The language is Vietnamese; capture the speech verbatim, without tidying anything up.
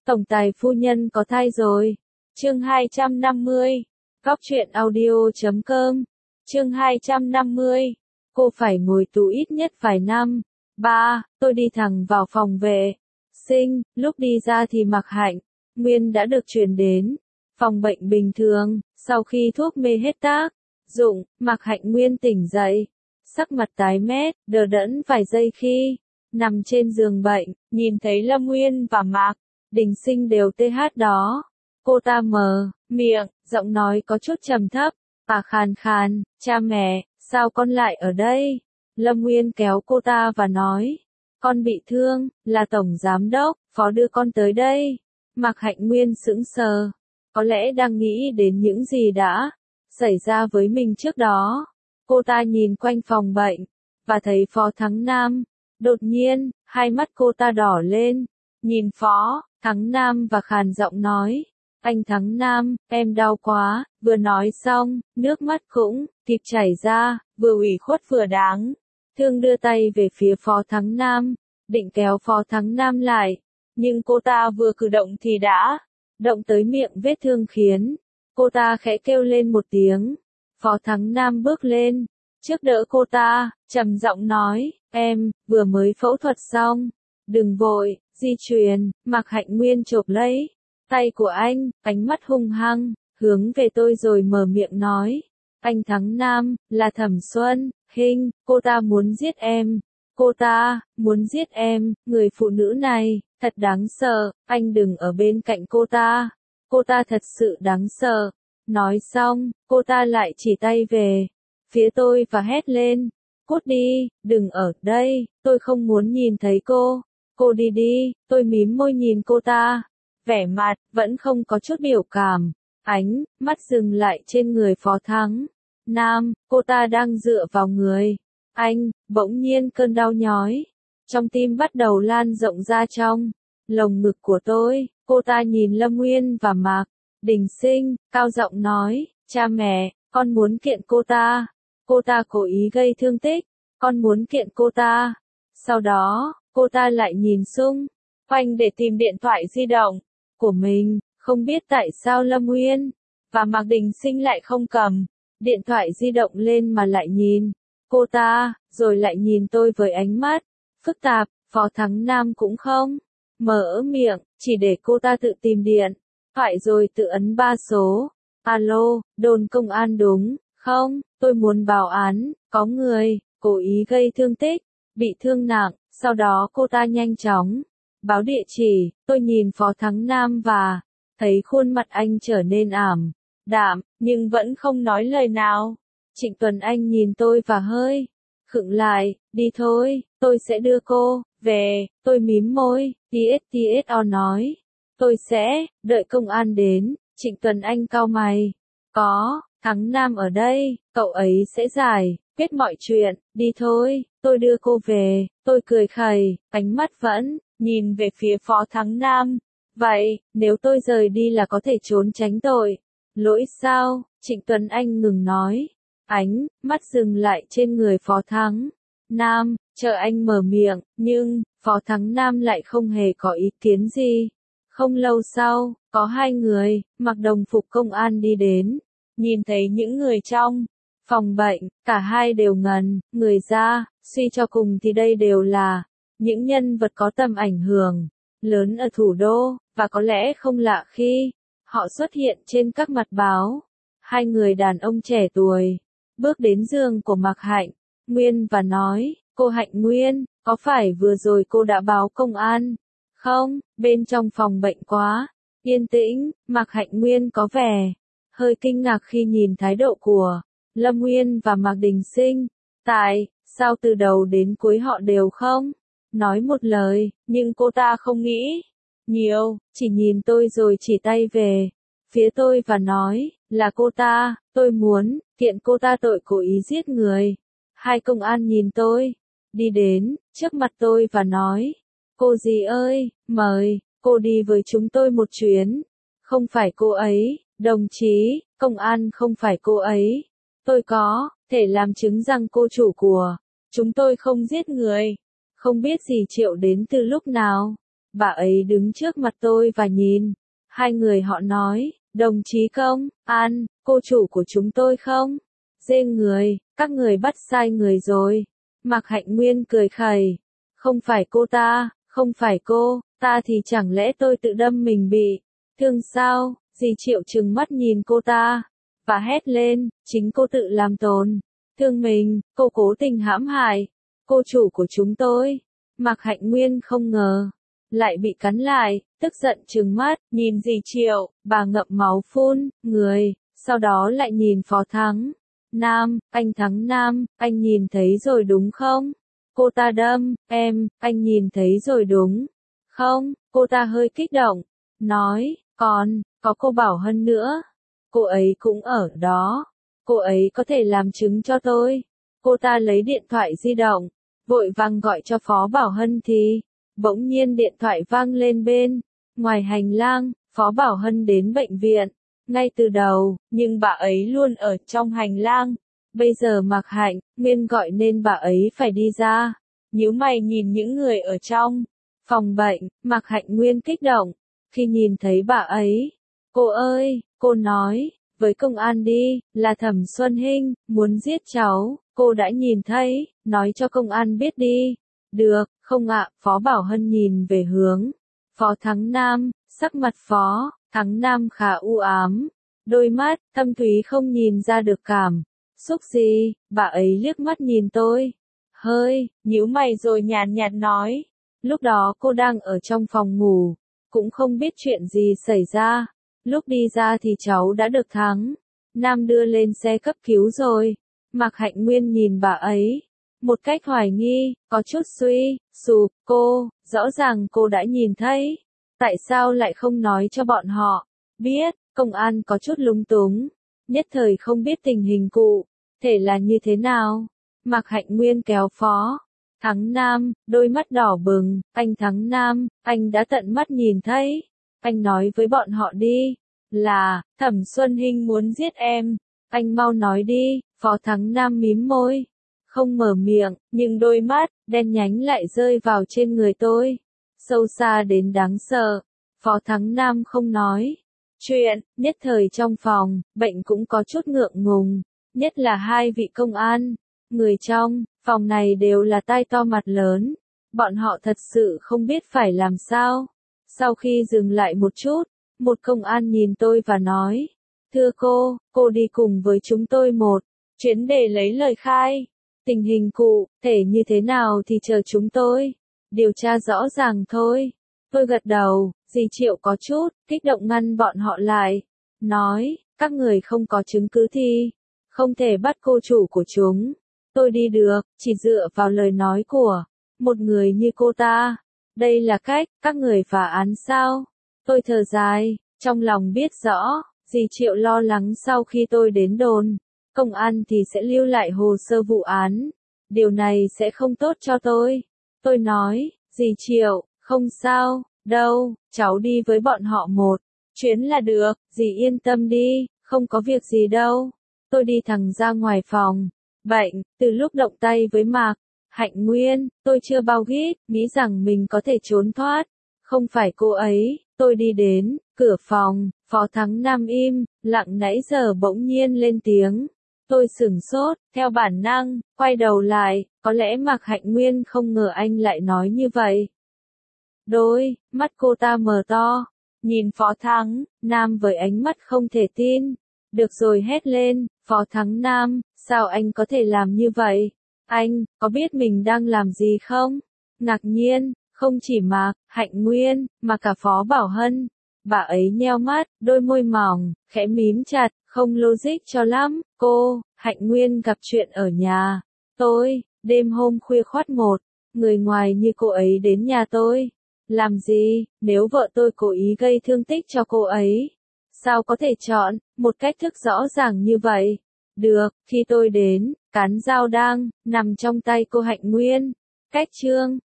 Tổng tài phu nhân có thai rồi. Chương hai trăm năm mươi. Góc truyện audio chấm com. Chương hai trăm năm mươi. Cô phải ngồi tù ít nhất vài năm. Ba, tôi đi thẳng vào phòng vệ sinh, lúc đi ra thì Mạc Hạnh Nguyên đã được chuyển đến phòng bệnh bình thường. Sau khi thuốc mê hết tác dụng, Mạc Hạnh Nguyên tỉnh dậy, sắc mặt tái mét, đờ đẫn vài giây khi nằm trên giường bệnh, nhìn thấy Lâm Nguyên và Mạc Đình Sinh đều tê hát đó. Cô ta mở miệng, giọng nói có chút trầm thấp, và khàn khàn, cha mẹ, sao con lại ở đây? Lâm Nguyên kéo cô ta và nói, con bị thương, là tổng giám đốc, phó đưa con tới đây. Mạc Hạnh Nguyên sững sờ, có lẽ đang nghĩ đến những gì đã xảy ra với mình trước đó. Cô ta nhìn quanh phòng bệnh, và thấy Phó Thắng Nam. Đột nhiên, hai mắt cô ta đỏ lên, nhìn Phó Thắng Nam và khàn giọng nói, anh Thắng Nam, em đau quá. Vừa nói xong, nước mắt cũng kịp chảy ra, vừa ủy khuất vừa đáng thương đưa tay về phía Phó Thắng Nam, định kéo Phó Thắng Nam lại, nhưng cô ta vừa cử động thì đã động tới miệng vết thương khiến cô ta khẽ kêu lên một tiếng. Phó Thắng Nam bước lên trước đỡ cô ta, trầm giọng nói, em vừa mới phẫu thuật xong, đừng vội di chuyển. Mạc Hạnh Nguyên chộp lấy tay của anh, ánh mắt hung hăng hướng về tôi rồi mở miệng nói, anh Thắng Nam, là Thẩm Xuân Hinh, cô ta muốn giết em. Cô ta muốn giết em. Người phụ nữ này thật đáng sợ, anh đừng ở bên cạnh cô ta. Cô ta thật sự đáng sợ. Nói xong, cô ta lại chỉ tay về phía tôi và hét lên, cút đi, đừng ở đây, tôi không muốn nhìn thấy cô. Cô đi đi. Tôi mím môi nhìn cô ta, vẻ mặt vẫn không có chút biểu cảm. Ánh mắt dừng lại trên người Phó Thắng Nam, cô ta đang dựa vào người anh, bỗng nhiên cơn đau nhói trong tim bắt đầu lan rộng ra trong lồng ngực của tôi. Cô ta nhìn Lâm Nguyên và Mạc Đình Sinh, cao giọng nói, cha mẹ, con muốn kiện cô ta. Cô ta cố ý gây thương tích, con muốn kiện cô ta. Sau đó, cô ta lại nhìn xung quanh để tìm điện thoại di động của mình, không biết tại sao Lâm Nguyên và Mạc Đình Sinh lại không cầm điện thoại di động lên mà lại nhìn cô ta, rồi lại nhìn tôi với ánh mắt phức tạp. Phó Thắng Nam cũng không mở miệng, chỉ để cô ta tự tìm điện thoại rồi tự ấn ba số. Alo, đồn công an đúng không? Tôi muốn báo án, có người cố ý gây thương tích, bị thương nặng. Sau đó cô ta nhanh chóng báo địa chỉ. Tôi nhìn Phó Thắng Nam và thấy khuôn mặt anh trở nên ảm đạm, nhưng vẫn không nói lời nào. Trịnh Tuấn Anh nhìn tôi và hơi khựng lại, đi thôi, tôi sẽ đưa cô về. Tôi mím môi, tét tét o nói, tôi sẽ đợi công an đến. Trịnh Tuấn Anh cau mày, có Thắng Nam ở đây, cậu ấy sẽ giải quyết mọi chuyện. Đi thôi, tôi đưa cô về. Tôi cười khẩy, ánh mắt vẫn nhìn về phía Phó Thắng Nam. Vậy, nếu tôi rời đi là có thể trốn tránh tội lỗi sao? Trịnh Tuấn Anh ngừng nói, ánh mắt dừng lại trên người Phó Thắng Nam, chờ anh mở miệng, nhưng Phó Thắng Nam lại không hề có ý kiến gì. Không lâu sau, có hai người mặc đồng phục công an đi đến, nhìn thấy những người trong phòng bệnh, cả hai đều ngẩn người ra. Suy cho cùng thì đây đều là những nhân vật có tầm ảnh hưởng lớn ở thủ đô, và có lẽ không lạ khi họ xuất hiện trên các mặt báo. Hai người đàn ông trẻ tuổi bước đến giường của Mạc Hạnh Nguyên và nói, cô Hạnh Nguyên, có phải vừa rồi cô đã báo công an không? Bên trong phòng bệnh quá yên tĩnh. Mạc Hạnh Nguyên có vẻ hơi kinh ngạc khi nhìn thái độ của Lâm Nguyên và Mạc Đình Sinh. Tại sao từ đầu đến cuối họ đều không nói một lời? Nhưng cô ta không nghĩ nhiều, chỉ nhìn tôi rồi chỉ tay về phía tôi và nói, là cô ta, tôi muốn kiện cô ta tội cố ý giết người. Hai công an nhìn tôi, đi đến trước mặt tôi và nói, cô dì ơi, mời cô đi với chúng tôi một chuyến. Không phải cô ấy, đồng chí công an, không phải cô ấy. Tôi có thể làm chứng rằng cô chủ của chúng tôi không giết người. Không biết dì Triệu đến từ lúc nào. bà ấy đứng trước mặt tôi và nhìn. Hai người họ nói, đồng chí Công An, cô chủ của chúng tôi không? Dê người, các người bắt sai người rồi. Mạc Hạnh Nguyên cười khẩy. Không phải cô ta, không phải cô, ta thì chẳng lẽ tôi tự đâm mình bị thương sao? Dì Triệu trừng mắt nhìn cô ta, và hét lên, chính cô tự làm tổn thương mình, cô cố tình hãm hại cô chủ của chúng tôi. Mạc Hạnh Nguyên không ngờ, lại bị cắn lại, tức giận trừng mắt, nhìn dì Triệu, bà ngậm máu phun, người, sau đó lại nhìn Phó Thắng Nam, anh Thắng Nam, anh nhìn thấy rồi đúng không? Cô ta đâm, em, anh nhìn thấy rồi đúng không? Cô ta hơi kích động, nói, còn, có cô Bảo Hân nữa. Cô ấy cũng ở đó. Cô ấy có thể làm chứng cho tôi. Cô ta lấy điện thoại di động, vội vàng gọi cho Phó Bảo Hân thì, bỗng nhiên điện thoại vang lên bên ngoài hành lang. Phó Bảo Hân đến bệnh viện ngay từ đầu, nhưng bà ấy luôn ở trong hành lang. Bây giờ Mạc Hạnh Nguyên gọi nên bà ấy phải đi ra. Nhíu mày nhìn những người ở trong phòng bệnh, Mạc Hạnh Nguyên kích động khi nhìn thấy bà ấy. Cô ơi, cô nói với công an đi, là Thẩm Xuân Hinh muốn giết cháu, cô đã nhìn thấy, nói cho công an biết đi. Được, không ạ, Phó Bảo Hân nhìn về hướng Phó Thắng Nam, sắc mặt Phó Thắng Nam khá u ám, đôi mắt thâm thúy không nhìn ra được cảm xúc gì. Bà ấy liếc mắt nhìn tôi, hơi nhíu mày rồi nhàn nhạt nói, lúc đó cô đang ở trong phòng ngủ, cũng không biết chuyện gì xảy ra. Lúc đi ra thì cháu đã được Thắng Nam đưa lên xe cấp cứu rồi. Mạc Hạnh Nguyên nhìn bà ấy một cách hoài nghi, có chút suy sụp. Cô, rõ ràng cô đã nhìn thấy, tại sao lại không nói cho bọn họ biết? Công an có chút lúng túng, nhất thời không biết tình hình cụ thể là như thế nào. Mạc Hạnh Nguyên kéo Phó Thắng Nam, đôi mắt đỏ bừng, anh Thắng Nam, anh đã tận mắt nhìn thấy. Anh nói với bọn họ đi, là, Thẩm Xuân Hinh muốn giết em. Anh mau nói đi. Phó Thắng Nam mím môi, không mở miệng, nhưng đôi mắt đen nhánh lại rơi vào trên người tôi, sâu xa đến đáng sợ. Phó Thắng Nam không nói chuyện, nhất thời trong phòng bệnh cũng có chút ngượng ngùng, nhất là hai vị công an. Người trong phòng này đều là tai to mặt lớn, bọn họ thật sự không biết phải làm sao. Sau khi dừng lại một chút, một công an nhìn tôi và nói, thưa cô, cô đi cùng với chúng tôi một chuyến để lấy lời khai. Tình hình cụ thể như thế nào thì chờ chúng tôi điều tra rõ ràng thôi. Tôi gật đầu. Dì Triệu có chút kích động ngăn bọn họ lại, nói, các người không có chứng cứ thì không thể bắt cô chủ của chúng tôi đi được, chỉ dựa vào lời nói của một người như cô ta. Đây là cách các người phá án sao? Tôi thở dài, trong lòng biết rõ, dì Triệu lo lắng sau khi tôi đến đồn công an thì sẽ lưu lại hồ sơ vụ án. Điều này sẽ không tốt cho tôi. Tôi nói, dì Triệu, không sao đâu, cháu đi với bọn họ một chuyến là được, dì yên tâm đi, không có việc gì đâu. Tôi đi thẳng ra ngoài phòng bệnh. Từ lúc động tay với Mạc Hạnh Nguyên, tôi chưa bao ghiết, nghĩ rằng mình có thể trốn thoát. Không phải cô ấy. Tôi đi đến cửa phòng, Phó Thắng Nam im lặng nãy giờ bỗng nhiên lên tiếng. Tôi sửng sốt, theo bản năng quay đầu lại, có lẽ Mạc Hạnh Nguyên không ngờ anh lại nói như vậy. Đôi mắt cô ta mở to, nhìn Phó Thắng Nam với ánh mắt không thể tin. Được rồi, hét lên, Phó Thắng Nam, sao anh có thể làm như vậy? Anh có biết mình đang làm gì không? Ngạc nhiên, không chỉ Mạc Hạnh Nguyên, mà cả Phó Bảo Hân. Bà ấy nheo mắt, đôi môi mỏng khẽ mím chặt, không logic cho lắm. Cô Hạnh Nguyên gặp chuyện ở nhà tôi, đêm hôm khuya khoắt một người ngoài như cô ấy đến nhà tôi. Làm gì? Nếu vợ tôi cố ý gây thương tích cho cô ấy, sao có thể chọn một cách thức rõ ràng như vậy? Được, khi tôi đến, cán dao đang nằm trong tay cô Hạnh Nguyên. Cách chương